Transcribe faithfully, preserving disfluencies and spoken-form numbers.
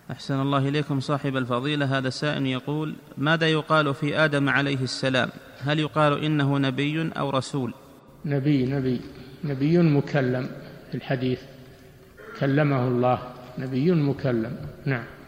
أحسن الله إليكم صاحب الفضيلة. هذا سائل يقول: ماذا يقال في آدم عليه السلام؟ هل يقال إنه نبي أو رسول؟ نبي نبي نبي مكلم في الحديث، كلمه الله، نبي مكلم. نعم.